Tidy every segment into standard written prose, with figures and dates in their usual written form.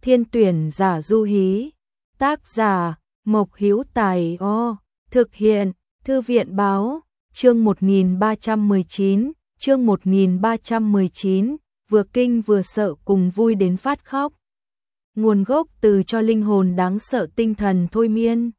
Thiên tuyển giả du hí. Tác giả Mộc Hữu Tài. Thực hiện Thư viện báo. Chương 1319, chương 1319, vừa kinh vừa sợ cùng vui đến phát khóc. Nguồn gốc từ cho linh hồn đáng sợ tinh thần thôi miên,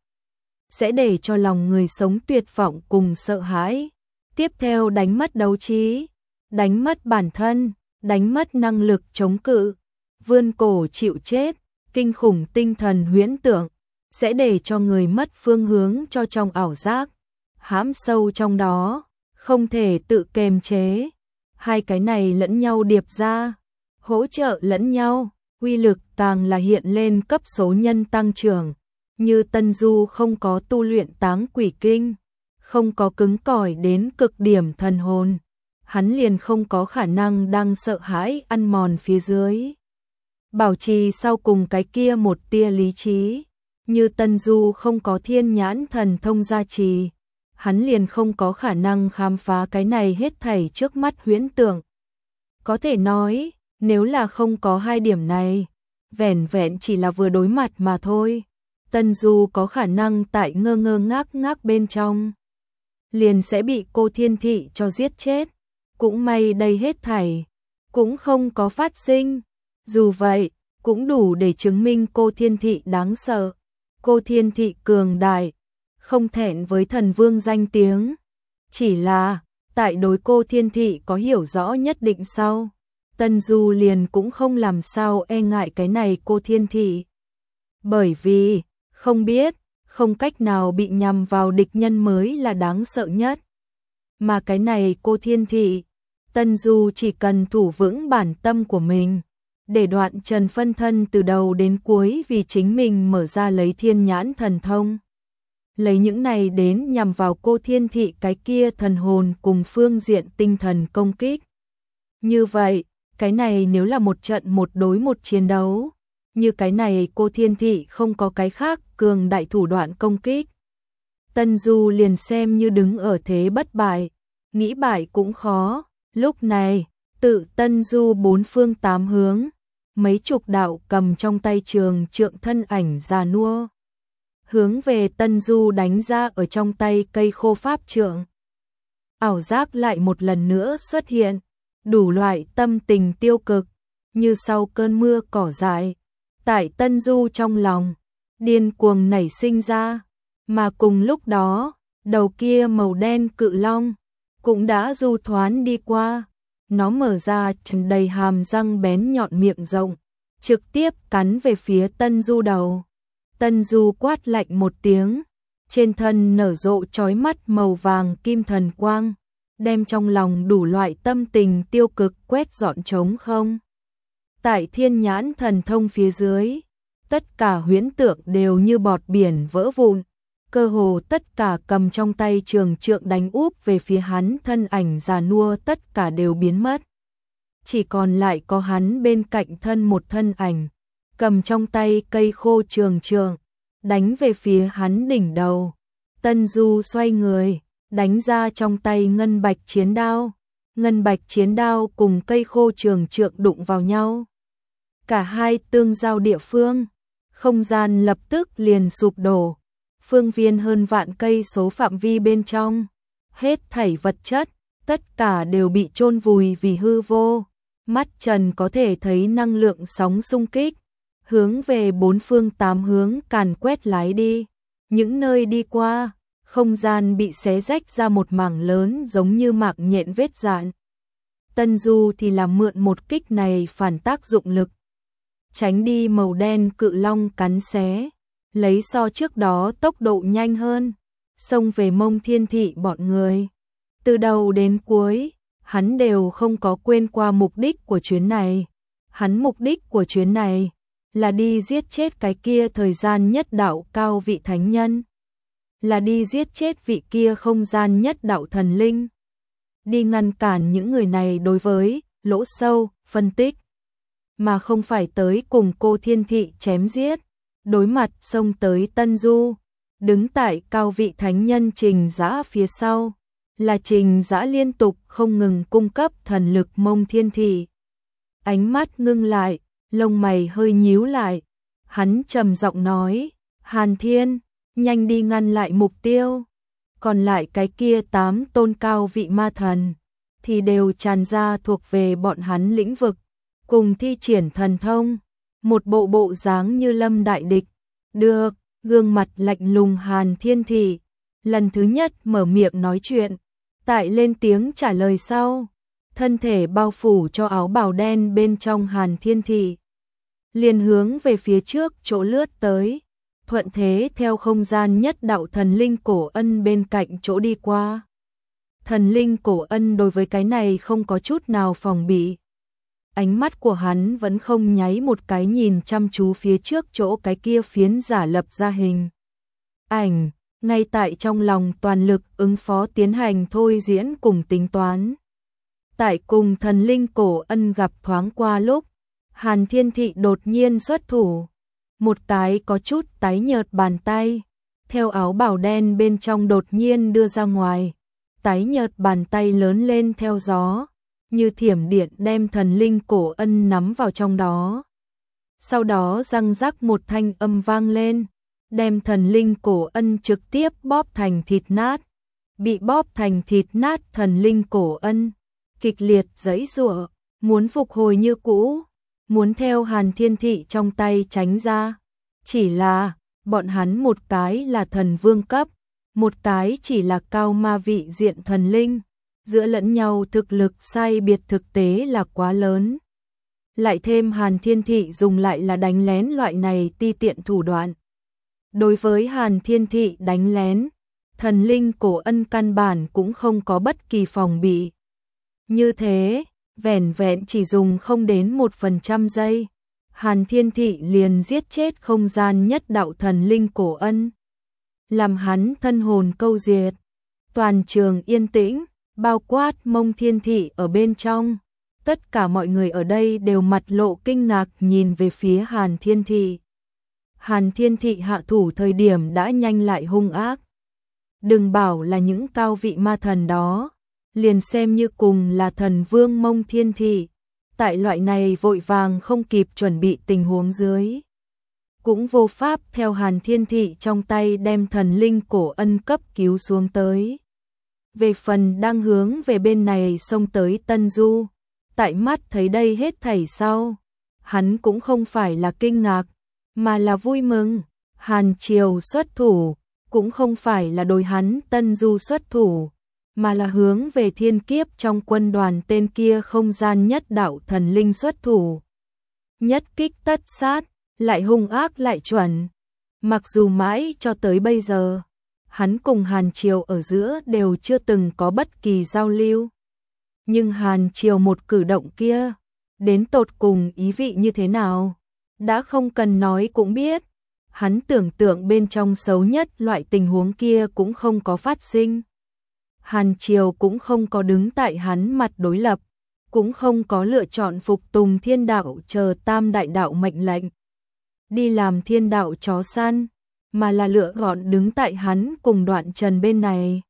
sẽ để cho lòng người sống tuyệt vọng cùng sợ hãi. Tiếp theo đánh mất đấu trí, đánh mất bản thân, đánh mất năng lực chống cự, vươn cổ chịu chết, kinh khủng tinh thần huyễn tưởng, sẽ để cho người mất phương hướng cho trong ảo giác, hãm sâu trong đó, không thể tự kiềm chế. Hai cái này lẫn nhau điệp ra, hỗ trợ lẫn nhau, uy lực càng là hiện lên cấp số nhân tăng trưởng. Như Tân Du không có tu luyện táng quỷ kinh, không có cứng cỏi đến cực điểm thần hồn, hắn liền không có khả năng đang sợ hãi ăn mòn phía dưới, bảo trì sau cùng cái kia một tia lý trí. Như Tân Du không có thiên nhãn thần thông gia trì, hắn liền không có khả năng khám phá cái này hết thảy trước mắt huyễn tưởng. Có thể nói, nếu là không có hai điểm này, vẻn vẹn chỉ là vừa đối mặt mà thôi, Tân Du có khả năng tại ngơ ngơ ngác ngác bên trong liền sẽ bị cô Thiên Thị cho giết chết. Cũng may đây hết thảy cũng không có phát sinh. Dù vậy, cũng đủ để chứng minh cô Thiên Thị đáng sợ. Cô Thiên Thị cường đại, không thẹn với thần vương danh tiếng. Chỉ là, tại đối cô Thiên Thị có hiểu rõ nhất định sau, Tân Du liền cũng không làm sao e ngại cái này cô Thiên Thị. Bởi vì, không biết, không cách nào bị nhằm vào địch nhân mới là đáng sợ nhất. Mà cái này cô Thiên Thị, Tân Du chỉ cần thủ vững bản tâm của mình, để đoạn trần phân thân từ đầu đến cuối vì chính mình mở ra lấy thiên nhãn thần thông. Lấy những này đến nhằm vào cô Thiên Thị cái kia thần hồn cùng phương diện tinh thần công kích. Như vậy, cái này nếu là một trận một đối một chiến đấu, như cái này cô Thiên Thị không có cái khác cường đại thủ đoạn công kích, Tân Du liền xem như đứng ở thế bất bại, nghĩ bại cũng khó. Lúc này, tự Tân Du bốn phương tám hướng, mấy chục đạo cầm trong tay trường trượng thân ảnh già nua, hướng về Tân Du đánh ra ở trong tay cây khô pháp trượng. Ảo giác lại một lần nữa xuất hiện, đủ loại tâm tình tiêu cực, như sau cơn mưa cỏ dại, tại Tân Du trong lòng, điên cuồng nảy sinh ra. Mà cùng lúc đó, đầu kia màu đen cự long, cũng đã du thoán đi qua, nó mở ra tràn đầy hàm răng bén nhọn miệng rộng, trực tiếp cắn về phía Tân Du đầu. Tân Du quát lạnh một tiếng, trên thân nở rộ chói mắt màu vàng kim thần quang, đem trong lòng đủ loại tâm tình tiêu cực quét dọn trống không. Tại thiên nhãn thần thông phía dưới, tất cả huyễn tượng đều như bọt biển vỡ vụn, cơ hồ tất cả cầm trong tay trường trượng đánh úp về phía hắn thân ảnh già nua tất cả đều biến mất. Chỉ còn lại có hắn bên cạnh thân một thân ảnh, cầm trong tay cây khô trường trượng, đánh về phía hắn đỉnh đầu. Tân Du xoay người, đánh ra trong tay ngân bạch chiến đao. Ngân bạch chiến đao cùng cây khô trường trượng đụng vào nhau. Cả hai tương giao địa phương, không gian lập tức liền sụp đổ. Phương viên hơn vạn cây số phạm vi bên trong, hết thảy vật chất, tất cả đều bị chôn vùi vì hư vô. Mắt trần có thể thấy năng lượng sóng xung kích, hướng về bốn phương tám hướng càn quét lái đi. Những nơi đi qua, không gian bị xé rách ra một mảng lớn giống như mạng nhện vết dạn. Tân Du thì làm mượn một kích này phản tác dụng lực, tránh đi màu đen cự long cắn xé, lấy so trước đó tốc độ nhanh hơn, xông về Mông Thiên Thị bọn người. Từ đầu đến cuối, hắn đều không có quên qua mục đích của chuyến này. Hắn mục đích của chuyến này là đi giết chết cái kia thời gian nhất đạo cao vị thánh nhân, là đi giết chết vị kia không gian nhất đạo thần linh, đi ngăn cản những người này đối với lỗ sâu phân tích, mà không phải tới cùng cô Thiên Thị chém giết. Đối mặt xông tới Tân Du, đứng tại cao vị thánh nhân Trình Dã phía sau, là Trình Dã liên tục không ngừng cung cấp thần lực Mông Thiên Thị. Ánh mắt ngưng lại, lông mày hơi nhíu lại, hắn trầm giọng nói, Hàn Thiên, nhanh đi ngăn lại mục tiêu. Còn lại cái kia 8 tôn cao vị ma thần thì đều tràn ra thuộc về bọn hắn lĩnh vực, cùng thi triển thần thông, một bộ dáng như lâm đại địch. Được, gương mặt lạnh lùng Hàn Thiên Thị lần thứ nhất mở miệng nói chuyện, tại lên tiếng trả lời sau, thân thể bao phủ cho áo bào đen bên trong Hàn Thiên Thị liền hướng về phía trước chỗ lướt tới, thuận thế theo không gian nhất đạo thần linh cổ ân bên cạnh chỗ đi qua. Thần linh cổ ân đối với cái này không có chút nào phòng bị. Ánh mắt của hắn vẫn không nháy một cái nhìn chăm chú phía trước chỗ cái kia phiến giả lập ra hình ảnh, ngay tại trong lòng toàn lực ứng phó tiến hành thôi diễn cùng tính toán. Tại cùng thần linh cổ ân gặp thoáng qua lúc, Hàn Thiên Thị đột nhiên xuất thủ, một cái có chút tái nhợt bàn tay, theo áo bào đen bên trong đột nhiên đưa ra ngoài, tái nhợt bàn tay lớn lên theo gió, như thiểm điện đem thần linh cổ ân nắm vào trong đó. Sau đó răng rắc một thanh âm vang lên, đem thần linh cổ ân trực tiếp bóp thành thịt nát. Bị bóp thành thịt nát thần linh cổ ân kịch liệt giãy giụa, muốn phục hồi như cũ, muốn theo Hàn Thiên Thị trong tay tránh ra. Chỉ là, bọn hắn một cái là thần vương cấp, một cái chỉ là cao ma vị diện thần linh, giữa lẫn nhau thực lực sai biệt thực tế là quá lớn. Lại thêm Hàn Thiên Thị dùng lại là đánh lén loại này ti tiện thủ đoạn. Đối với Hàn Thiên Thị đánh lén, thần linh cổ ân căn bản cũng không có bất kỳ phòng bị. Như thế, vẻn vẹn chỉ dùng không đến 1% giây, Hàn Thiên Thị liền giết chết không gian nhất đạo thần linh cổ ân, làm hắn thân hồn câu diệt. Toàn trường yên tĩnh, bao quát Mông Thiên Thị ở bên trong. Tất cả mọi người ở đây đều mặt lộ kinh ngạc nhìn về phía Hàn Thiên Thị. Hàn Thiên Thị hạ thủ thời điểm đã nhanh lại hung ác. Đừng bảo là những cao vị ma thần đó, liền xem như cùng là thần vương Mông Thiên Thị, tại loại này vội vàng không kịp chuẩn bị tình huống dưới, cũng vô pháp theo Hàn Thiên Thị trong tay đem thần linh cổ ân cấp cứu xuống tới. Về phần đang hướng về bên này xông tới Tân Du, tại mắt thấy đây hết thảy sau, hắn cũng không phải là kinh ngạc, mà là vui mừng. Hàn Triều xuất thủ, cũng không phải là đối hắn Tân Du xuất thủ, mà là hướng về thiên kiếp trong quân đoàn tên kia không gian nhất đạo thần linh xuất thủ. Nhất kích tất sát, lại hung ác lại chuẩn. Mặc dù mãi cho tới bây giờ, hắn cùng Hàn Triều ở giữa đều chưa từng có bất kỳ giao lưu. Nhưng Hàn Triều một cử động kia, đến tột cùng ý vị như thế nào, đã không cần nói cũng biết. Hắn tưởng tượng bên trong xấu nhất loại tình huống kia cũng không có phát sinh. Hàn Triều cũng không có đứng tại hắn mặt đối lập, cũng không có lựa chọn phục tùng thiên đạo chờ tam đại đạo mệnh lệnh, đi làm thiên đạo chó săn, mà là lựa chọn đứng tại hắn cùng Đoạn Trần bên này.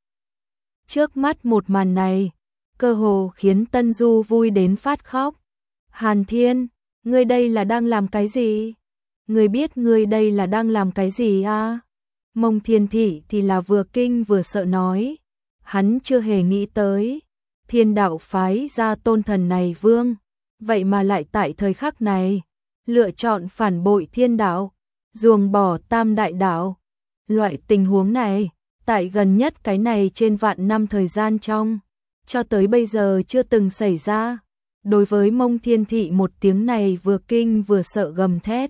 Trước mắt một màn này, cơ hồ khiến Tân Du vui đến phát khóc. Hàn Thiên, ngươi đây là đang làm cái gì? Ngươi biết ngươi đây là đang làm cái gì à? Mông Thiên Thị thì là vừa kinh vừa sợ nói. Hắn chưa hề nghĩ tới, thiên đạo phái ra tôn thần này vương, vậy mà lại tại thời khắc này, lựa chọn phản bội thiên đạo, ruồng bỏ tam đại đạo. Loại tình huống này, tại gần nhất cái này trên vạn năm thời gian trong, cho tới bây giờ chưa từng xảy ra. Đối với Mông Thiên Thị một tiếng này vừa kinh vừa sợ gầm thét.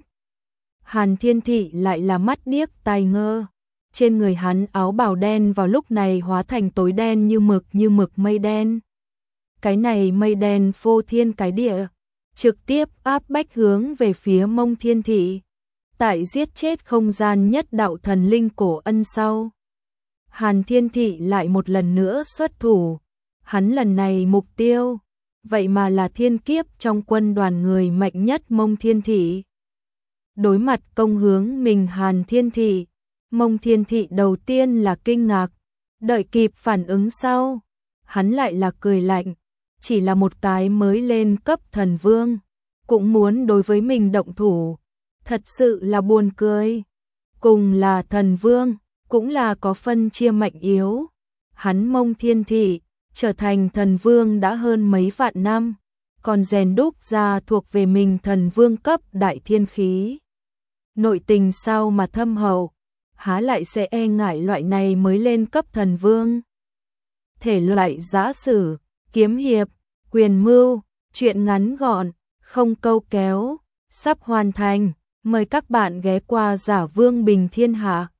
Hàn Thiên Thị lại là mắt điếc tai ngơ. Trên người hắn áo bào đen vào lúc này hóa thành tối đen như mực mây đen. Cái này mây đen phô thiên cái địa, trực tiếp áp bách hướng về phía Mông Thiên Thị. Tại giết chết không gian nhất đạo thần linh cổ ân sau, Hàn Thiên Thị lại một lần nữa xuất thủ. Hắn lần này mục tiêu, vậy mà là thiên kiếp trong quân đoàn người mạnh nhất Mông Thiên Thị. Đối mặt công hướng mình Hàn Thiên Thị, Mông Thiên Thị đầu tiên là kinh ngạc, đợi kịp phản ứng sau, hắn lại là cười lạnh, chỉ là một cái mới lên cấp thần vương, cũng muốn đối với mình động thủ. Thật sự là buồn cười. Cùng là thần vương, cũng là có phân chia mạnh yếu. Hắn Mông Thiên Thị, trở thành thần vương đã hơn mấy vạn năm, còn rèn đúc ra thuộc về mình thần vương cấp đại thiên khí. Nội tình sao mà thâm hậu, há lại sẽ e ngại loại này mới lên cấp thần vương. Thể loại giã sử, kiếm hiệp, quyền mưu, truyện ngắn gọn, không câu kéo, sắp hoàn thành. Mời các bạn ghé qua Giả Vương Bình Thiên Hạ.